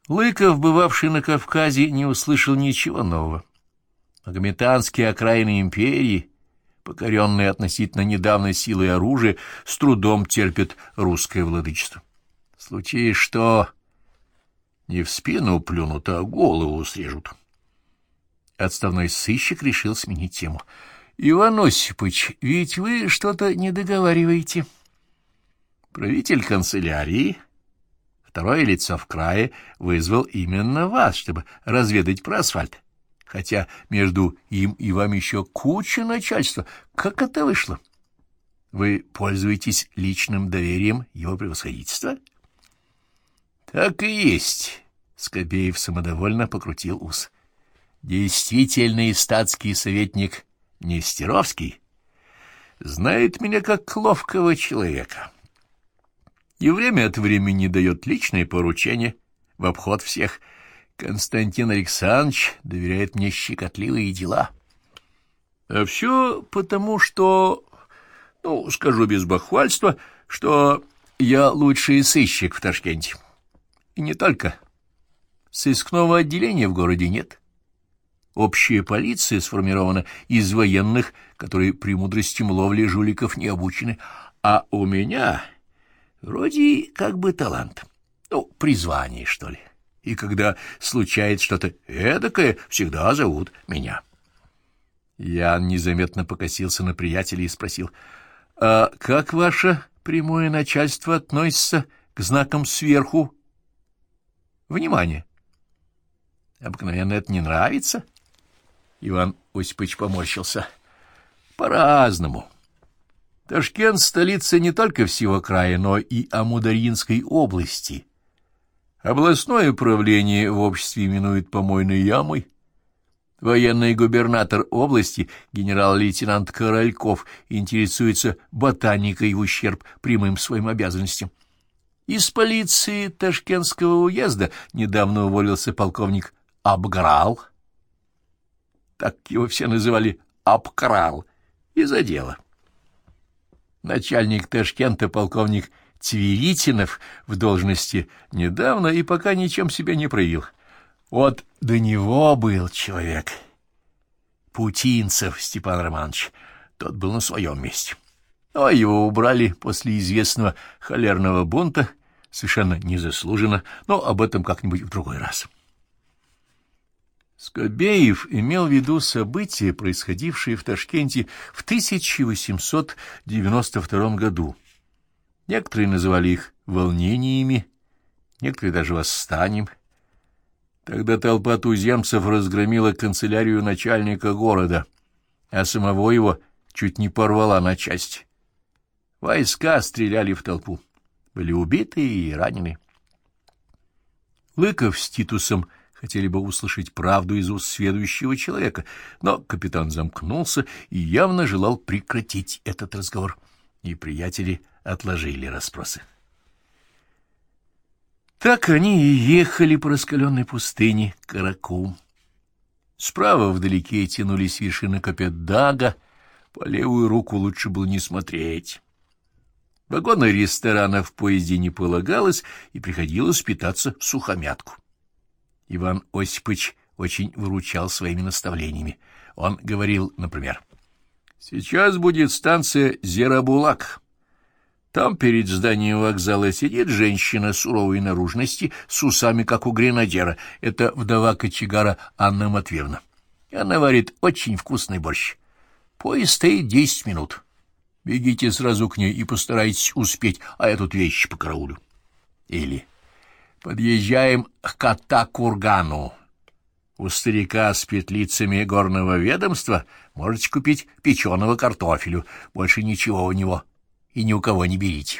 Лыков, бывавший на Кавказе, не услышал ничего нового. Магометанские окраины империи, покоренные относительно недавно силой оружия, с трудом терпят русское владычество. В случае что не в спину плюнут, а голову срежут. Отставной сыщик решил сменить тему. — Иван Осипович, ведь вы что-то не договариваете. Правитель канцелярии, второе лицо в крае, вызвал именно вас, чтобы разведать про асфальт. Хотя между им и вами еще куча начальства. Как это вышло? Вы пользуетесь личным доверием его превосходительства? — Так и есть, — Скобеев самодовольно покрутил ус. Действительный статский советник Нестеровский знает меня как ловкого человека и время от времени дает личные поручения в обход всех. Константин Александрович доверяет мне щекотливые дела. А все потому, что, скажу без бахвальства, что я лучший сыщик в Ташкенте. И не только. Сыскного отделения в городе нет. Общая полиция сформирована из военных, которые премудростям ловли жуликов не обучены, а у меня вроде как бы талант, призвание, что ли. И когда случается что-то эдакое, всегда зовут меня. Ян незаметно покосился на приятеля и спросил: — А как ваше прямое начальство относится к знакам сверху? Внимание! Обыкновенно это не нравится? Иван Осипович поморщился. — По-разному. Ташкент — столица не только всего края, но и Амударьинской области. Областное управление в обществе именует помойной ямой. Военный губернатор области, генерал-лейтенант Корольков, интересуется ботаникой в ущерб прямым своим обязанностям. Из полиции Ташкентского уезда недавно уволился полковник Абграл. Так его все называли Абкрал, из-за дела. Начальник Ташкента полковник Цверитинов в должности недавно и пока ничем себя не проявил. Вот до него был человек, Путинцев Степан Романович, тот был на своем месте. А его убрали после известного холерного бунта, совершенно незаслуженно, но об этом как-нибудь в другой раз. Скобеев имел в виду события, происходившие в Ташкенте в 1892 году. Некоторые называли их волнениями, некоторые даже восстанием. Тогда толпа туземцев разгромила канцелярию начальника города, а самого его чуть не порвала на части. Войска стреляли в толпу, были убиты и ранены. Лыков с Титусом хотели бы услышать правду из уст сведущего человека, но капитан замкнулся и явно желал прекратить этот разговор, и приятели отложили расспросы. Так они и ехали по раскаленной пустыне к Каракум. Справа вдалеке тянулись вершины Копетдага, по левую руку лучше было не смотреть. Вагона ресторана в поезде не полагалось, и приходилось питаться всухомятку. Иван Осипович очень выручал своими наставлениями. Он говорил, например: «Сейчас будет станция Зерабулак. Там перед зданием вокзала сидит женщина суровой наружности с усами, как у гренадера. Это вдова кочегара Анна Матвеевна. Она варит очень вкусный борщ. Поезд стоит 10 минут. Бегите сразу к ней и постарайтесь успеть, а я тут вещи покараулю». Или: «Подъезжаем к Катакургану. У старика с петлицами горного ведомства можете купить печеного картофелю. Больше ничего у него и ни у кого не берите».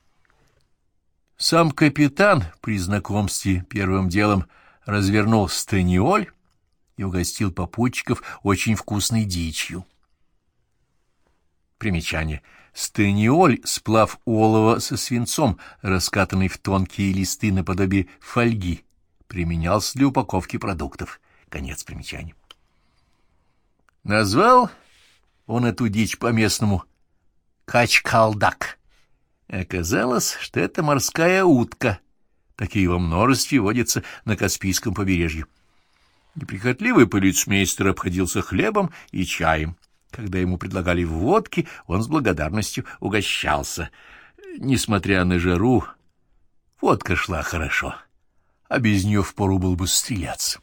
Сам капитан при знакомстве первым делом развернул станиоль и угостил попутчиков очень вкусной дичью. Примечание. Станиоль — сплав олова со свинцом, раскатанный в тонкие листы наподобие фольги, применялся для упаковки продуктов. Конец примечания. Назвал он эту дичь по-местному качкалдак. Оказалось, что это морская утка, Такие во множестве водятся на Каспийском побережье. Неприхотливый полицмейстер обходился хлебом и чаем. Когда ему предлагали водки, он с благодарностью угощался. Несмотря на жару, водка шла хорошо, а без нее впору было бы стреляться.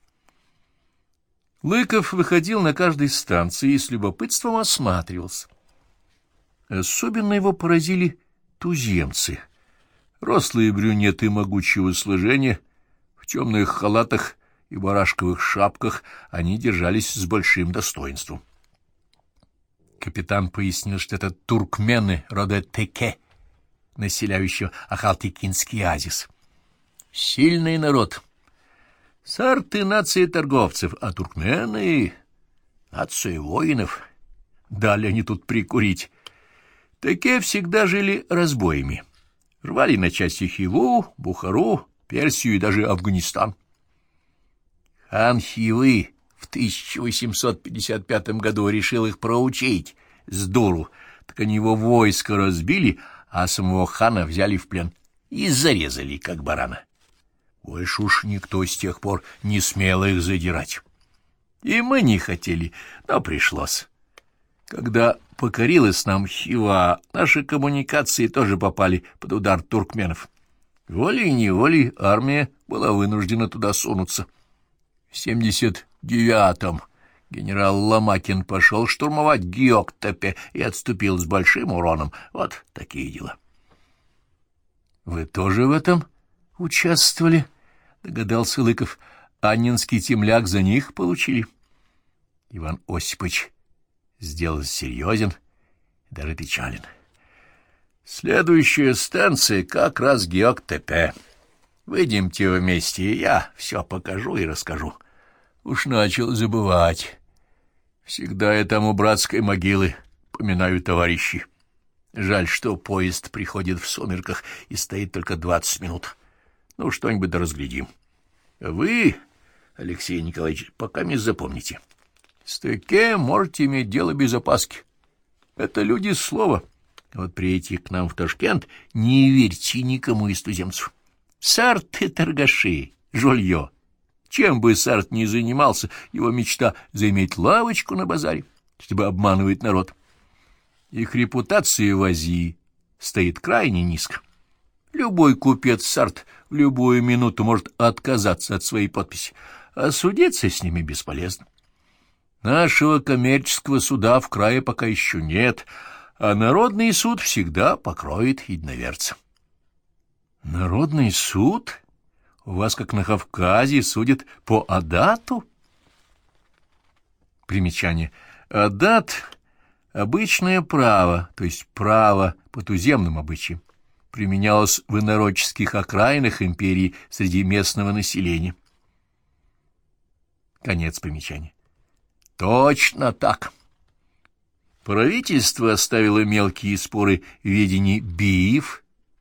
Лыков выходил на каждой станции и с любопытством осматривался. Особенно его поразили туземцы. Рослые брюнеты могучего сложения, в темных халатах и барашковых шапках, они держались с большим достоинством. Капитан пояснил, что это туркмены рода Теке, населяющего Ахалтыкинский оазис. Сильный народ. Сарты — нация торговцев, а туркмены — нация воинов. Дали они тут прикурить. Теке всегда жили разбоями. Рвали на части Хиву, Бухару, Персию и даже Афганистан. Хан Хивы в 1855 году решил их проучить с дуру, так они его войско разбили, а самого хана взяли в плен и зарезали, как барана. Больше уж никто с тех пор не смел их задирать. И мы не хотели, но пришлось. Когда покорилась нам Хива, наши коммуникации тоже попали под удар туркменов. Волей-неволей армия была вынуждена туда сунуться. В 79-м генерал Ломакин пошел штурмовать Геоктепе и отступил с большим уроном. Вот такие дела. — Вы тоже в этом участвовали? — догадался Лыков. — Аннинский темляк за них получили? Иван Осипович сделался серьезен и даже печален. — Следующая станция как раз Геоктепе. Выйдемте вместе, и я все покажу и расскажу. Уж начал забывать. Всегда я там у братской могилы поминаю товарищей. Жаль, что поезд приходит в сумерках и стоит только 20 минут. Ну, что-нибудь да разглядим. Вы, Алексей Николаевич, пока не запомните. С Теке можете иметь дело без опаски. Это люди слова. Вот приедете к нам в Ташкент, не верьте никому из туземцев. Сарты торгаши, жулье. Чем бы Сарт ни занимался, его мечта — заиметь лавочку на базаре, чтобы обманывать народ. Их репутация в Азии стоит крайне низко. Любой купец Сарт в любую минуту может отказаться от своей подписи, а судиться с ними бесполезно. Нашего коммерческого суда в крае пока еще нет, а народный суд всегда покроет единоверца. Народный суд? У вас, как на Кавказе, судят по адату? Примечание. Адат — обычное право, то есть право по туземным обычаям, применялось в инородческих окраинах империи среди местного населения. Конец примечания. Точно так. Правительство оставило мелкие споры в ведении биев,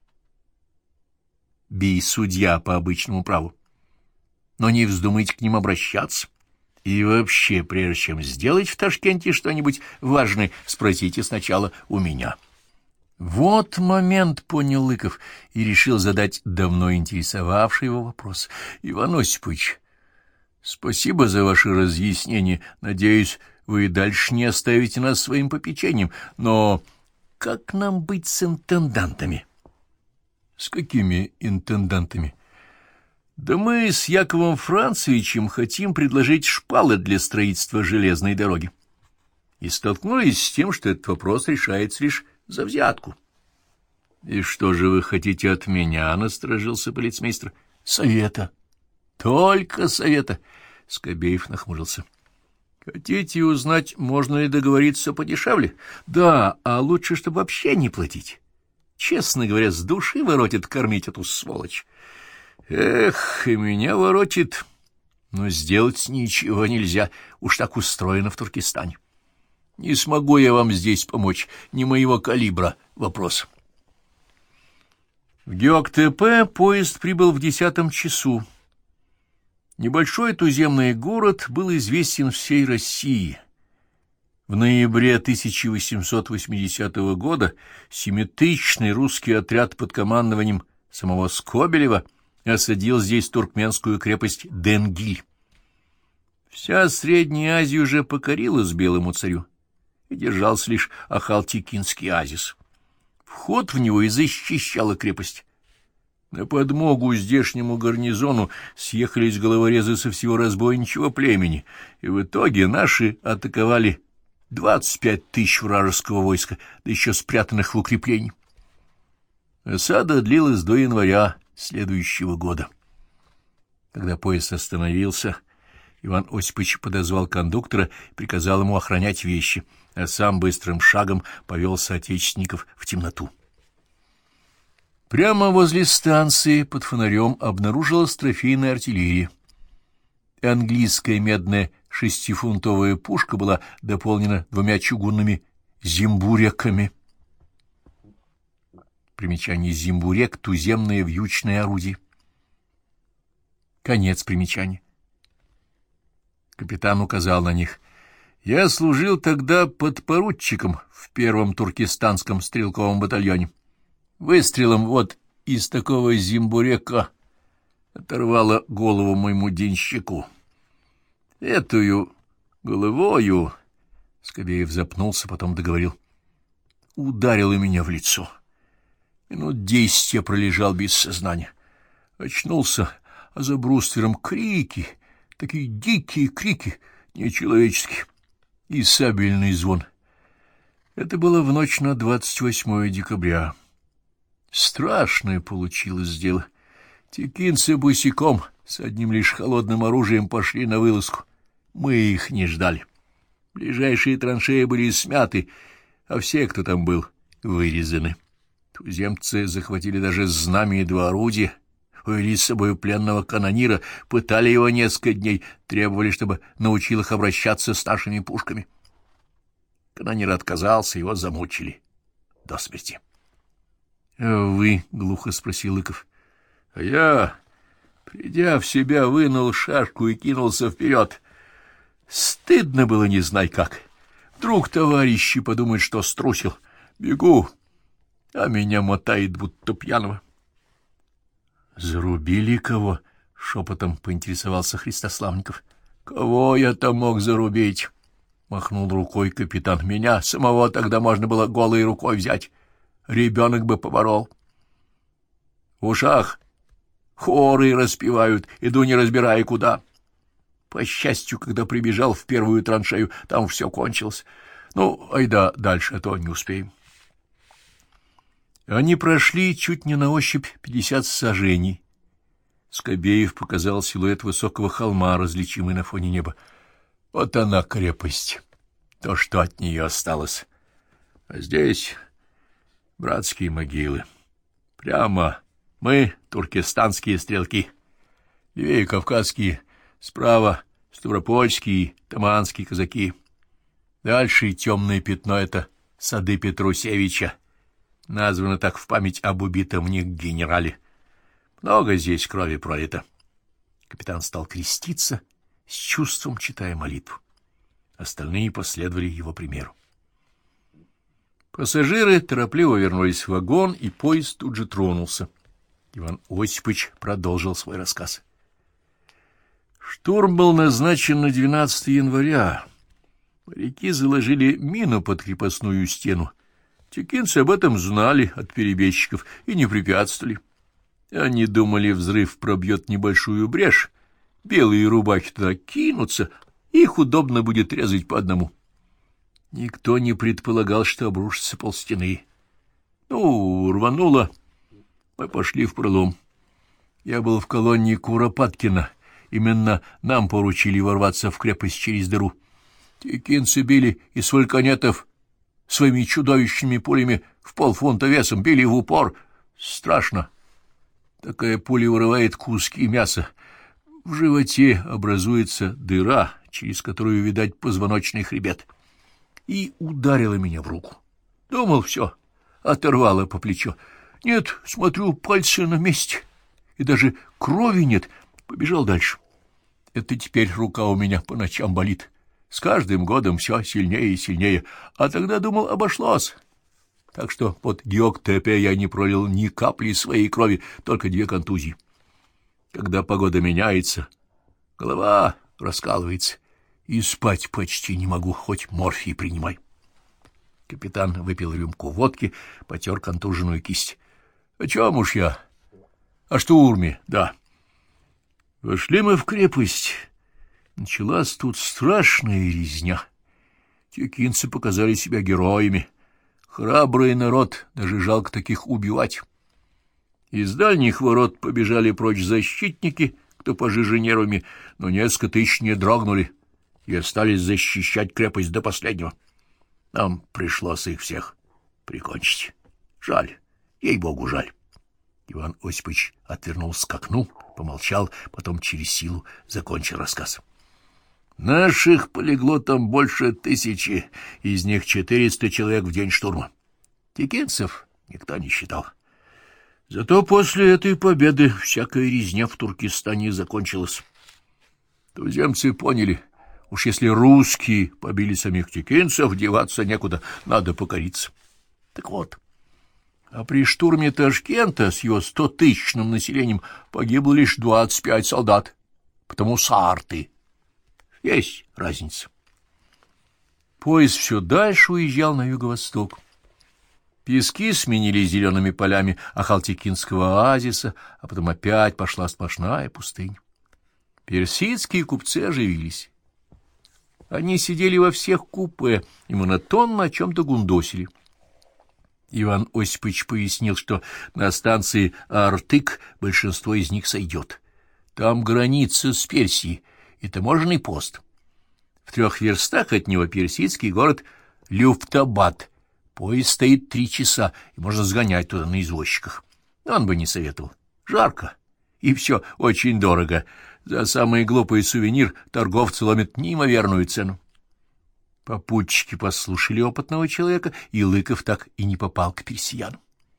судья по обычному праву. Но не вздумайте к ним обращаться. И вообще, прежде чем сделать в Ташкенте что-нибудь важное, спросите сначала у меня. Вот момент, понял Лыков, и решил задать давно интересовавший его вопрос. Иван Осипович, спасибо за ваши разъяснения. Надеюсь, вы и дальше не оставите нас своим попечением. Но как нам быть с интендантами? С какими интендантами? Да мы с Яковом Францевичем хотим предложить шпалы для строительства железной дороги. И столкнулись с тем, что этот вопрос решается лишь за взятку. — И что же вы хотите от меня? — насторожился полицмейстер. — Совета. — Только совета. Скобеев нахмурился. — Хотите узнать, можно ли договориться подешевле? — Да, а лучше, чтобы вообще не платить. Честно говоря, с души воротит кормить эту сволочь. Эх, и меня воротит, но сделать ничего нельзя, уж так устроено в Туркестане. Не смогу я вам здесь помочь, не моего калибра вопрос. В Геоктепе поезд прибыл в 10 часу. Небольшой туземный город был известен всей России. В ноябре 1880 года 7-тысячный русский отряд под командованием самого Скобелева осадил здесь туркменскую крепость Денгиль. Вся Средняя Азия уже покорилась белому царю, и держался лишь Ахалтекинский оазис. Вход в него и защищала крепость. На подмогу здешнему гарнизону съехались головорезы со всего разбойничьего племени, и в итоге наши атаковали 25 тысяч вражеского войска, да еще спрятанных в укреплении. Осада длилась до января следующего года. Когда поезд остановился, Иван Осипович подозвал кондуктора и приказал ему охранять вещи, а сам быстрым шагом повел соотечественников в темноту. Прямо возле станции под фонарем обнаружилась трофейная артиллерия. Английская медная шестифунтовая пушка была дополнена 2 чугунными зимбуреками. Примечание: зимбурек — туземное вьючное орудие. Конец примечания. Капитан указал на них. Я служил тогда подпоручиком в 1-м туркестанском стрелковом батальоне. Выстрелом вот из такого зимбурека оторвало голову моему денщику. Этую головою, Скобеев запнулся, потом договорил, ударило меня в лицо. Минут 10 я пролежал без сознания. Очнулся, а за бруствером крики, такие дикие крики, нечеловеческие, и сабельный звон. Это было в ночь на 28 декабря. Страшное получилось дело. Текинцы босиком с одним лишь холодным оружием пошли на вылазку. Мы их не ждали. Ближайшие траншеи были смяты, а все, кто там был, вырезаны. Туземцы захватили даже знамя и 2 орудия, увели с собой пленного канонира, пытали его несколько дней, требовали, чтобы научил их обращаться с нашими пушками. Канонир отказался, его замучили до смерти. — А вы? — глухо спросил Лыков. — А я, придя в себя, вынул шашку и кинулся вперед. Стыдно было не знай как. Вдруг товарищи подумают, что струсил. Бегу, а меня мотает, будто пьяного. — Зарубили кого? — шепотом поинтересовался Христославников. — Кого я там мог зарубить? — махнул рукой капитан. — Меня самого тогда можно было голой рукой взять. Ребенок бы поборол. В ушах хоры распевают, иду не разбирая куда. По счастью, когда прибежал в 1-ю траншею, там все кончилось. Ну, айда дальше, а то не успеем. Они прошли чуть не на ощупь 50 саженей. Скобеев показал силуэт высокого холма, различимый на фоне неба. Вот она, крепость, то, что от нее осталось. А здесь братские могилы. Прямо мы, туркестанские стрелки, левее кавказские, справа ставропольские, таманские казаки. Дальше темное пятно — это сады Петрусевича, названо так в память об убитом в них генерале. Много здесь крови пролито. Капитан стал креститься, с чувством читая молитву. Остальные последовали его примеру. Пассажиры торопливо вернулись в вагон, и поезд тут же тронулся. Иван Осипович продолжил свой рассказ. Штурм был назначен на 12 января. Моряки заложили мину под крепостную стену. Текинцы об этом знали от перебежчиков и не препятствовали. Они думали, взрыв пробьет небольшую брешь, белые рубахи туда кинутся, их удобно будет резать по одному. Никто не предполагал, что обрушится полстены. Ну, рвануло. Мы пошли в пролом. Я был в колонии Куропаткина. Именно нам поручили ворваться в крепость через дыру. Текинцы били из вулканетов своими чудовищными пулями в полфунта весом, били в упор. Страшно. Такая пуля вырывает куски мяса. В животе образуется дыра, через которую видать позвоночный хребет. И ударила меня в руку. Думал, все, оторвало по плечо. Нет, смотрю, пальцы на месте, и даже крови нет. Побежал дальше. Это теперь рука у меня по ночам болит. С каждым годом все сильнее и сильнее. А тогда, думал, обошлось. Так что под Геоктепе я не пролил ни капли своей крови, только 2 контузии. Когда погода меняется, голова раскалывается, и спать почти не могу, хоть морфий принимай. Капитан выпил рюмку водки, потер контуженную кисть. — О чем уж я? О штурме, да. Вошли мы в крепость. Началась тут страшная резня. Текинцы показали себя героями. Храбрый народ, даже жалко таких убивать. Из дальних ворот побежали прочь защитники, кто пожиже нервами, но несколько тысяч не дрогнули и остались защищать крепость до последнего. Нам пришлось их всех прикончить. Жаль, ей-богу, жаль. Иван Осипович отвернулся к окну, помолчал, потом через силу закончил рассказ. Наших полегло там больше 1000, из них 400 человек в день штурма. Текинцев никто не считал. Зато после этой победы всякая резня в Туркестане закончилась. Туземцы поняли, уж если русские побили самих текинцев, деваться некуда, надо покориться. Так вот, а при штурме Ташкента с его 100-тысячным населением погибло лишь 25 солдат, потому сарты. Есть разница. Поезд все дальше уезжал на юго-восток. Пески сменились зелеными полями Ахалтекинского оазиса, а потом опять пошла сплошная пустыня. Персидские купцы оживились. Они сидели во всех купе и монотонно о чем-то гундосили. Иван Осипович пояснил, что на станции Артык большинство из них сойдет. Там граница с Персией и таможенный пост. В 3 верстах от него персидский город Люфтабад. Поезд стоит 3 часа, и можно сгонять туда на извозчиках. Он бы не советовал. Жарко, и все очень дорого. За самый глупый сувенир торговцы ломят неимоверную цену. Попутчики послушали опытного человека, и Лыков так и не попал к персиянам.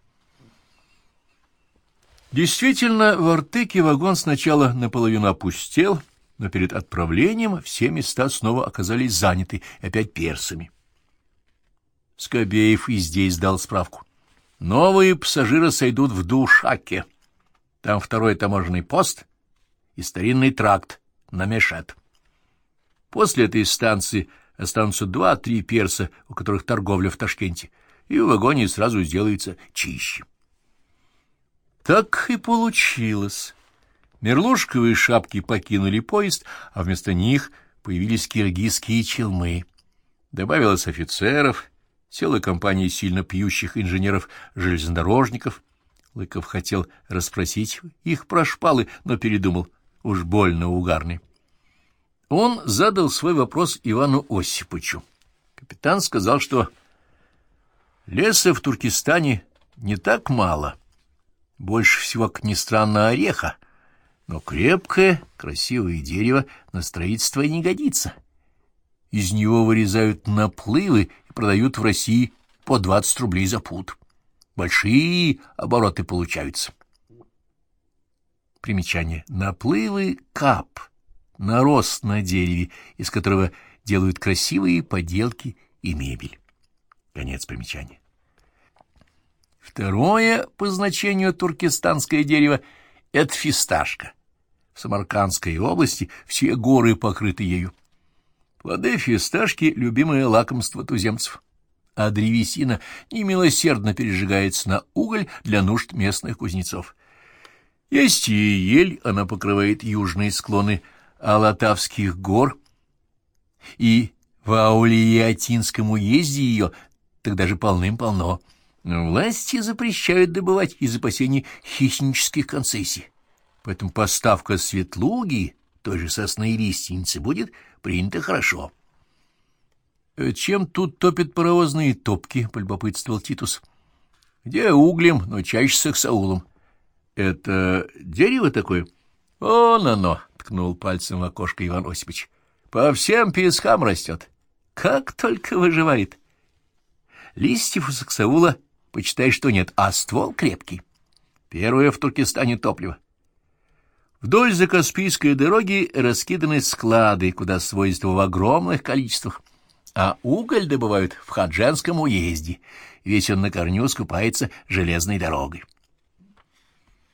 Действительно, в Артыке вагон сначала наполовину опустел, но перед отправлением все места снова оказались заняты, опять персами. Скобеев и здесь дал справку. Новые пассажиры сойдут в Душаке. Там 2-й таможенный пост и старинный тракт на Мешет. После этой станции останутся 2-3 перса, у которых торговля в Ташкенте, и в вагоне сразу сделается чище. Так и получилось. Мерлушковые шапки покинули поезд, а вместо них появились киргизские челмы. Добавилось офицеров, целая компания сильно пьющих инженеров-железнодорожников. Лыков хотел расспросить их про шпалы, но передумал, уж больно угарный. Он задал свой вопрос Ивану Осиповичу. Капитан сказал, что леса в Туркестане не так мало, больше всего, как ни странно, ореха, но крепкое, красивое дерево на строительство и не годится. Из него вырезают наплывы и продают в России по 20 рублей за пуд. Большие обороты получаются. Примечание. Наплывы — кап, нарост на дереве, из которого делают красивые поделки и мебель. Конец примечания. Второе по значению туркестанское дерево — это фисташка. В Самаркандской области все горы покрыты ею. Плоды фисташки — любимое лакомство туземцев, а древесина немилосердно пережигается на уголь для нужд местных кузнецов. Есть и ель, она покрывает южные склоны Алатавских гор, и в Аулиятинском уезде ее тогда же полным-полно. Но власти запрещают добывать из опасений хищнических концессий, поэтому поставка светлуги, той же сосны и лиственницы, будет принята хорошо. — Чем тут топят паровозные топки? — полюбопытствовал Титус. — Где углем, но чаще с аксаулом. — Это дерево такое? — Вон оно, — ткнул пальцем в окошко Иван Осипович. — По всем пескам растет. Как только выживает. Листьев у саксаула, почитай, что нет, а ствол крепкий. Первое в Туркестане топливо. Вдоль Закаспийской дороги раскиданы склады, куда свозят его в огромных количествах, а уголь добывают в Хадженском уезде, весь он на корню скупается железной дорогой.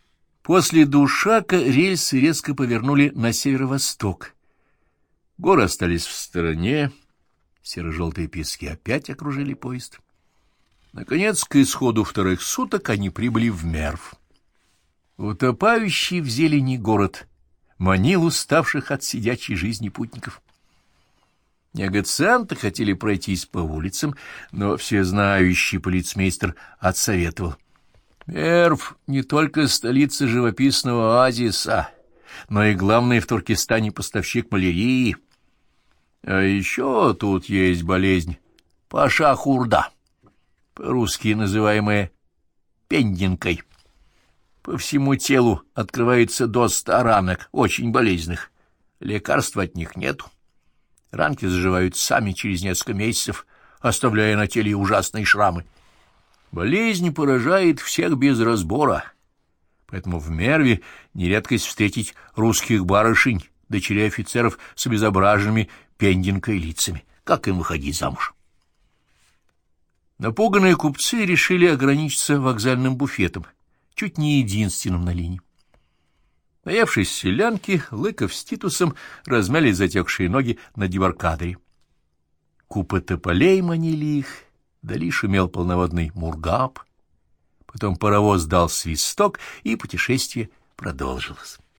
После Душака рельсы резко повернули на северо-восток. Горы остались в стороне, серо-желтые пески опять окружили поезд. Наконец, к исходу вторых суток они прибыли в Мерв. Утопающий в зелени город манил уставших от сидячей жизни путников. Негацианты хотели пройтись по улицам, но всезнающий полицмейстер отсоветовал. Мерв — не только столица живописного оазиса, но и главный в Туркестане поставщик малярии. А еще тут есть болезнь паша-хурда, по-русски называемая пендинкой. По всему телу открывается до 100 ранок, очень болезненных. Лекарств от них нету. Ранки заживают сами через несколько месяцев, оставляя на теле ужасные шрамы. Болезнь поражает всех без разбора, поэтому в Мерве не редкость встретить русских барышень, дочерей офицеров с обезображенными пендинкой лицами. Как им выходить замуж? Напуганные купцы решили ограничиться вокзальным буфетом, чуть не единственным на линии. Наевшись селянки, Лыков с Титусом размяли затекшие ноги на дебаркадере. Купы тополей манили их, вдали шумел полноводный Мургаб. Потом паровоз дал свисток, и путешествие продолжилось.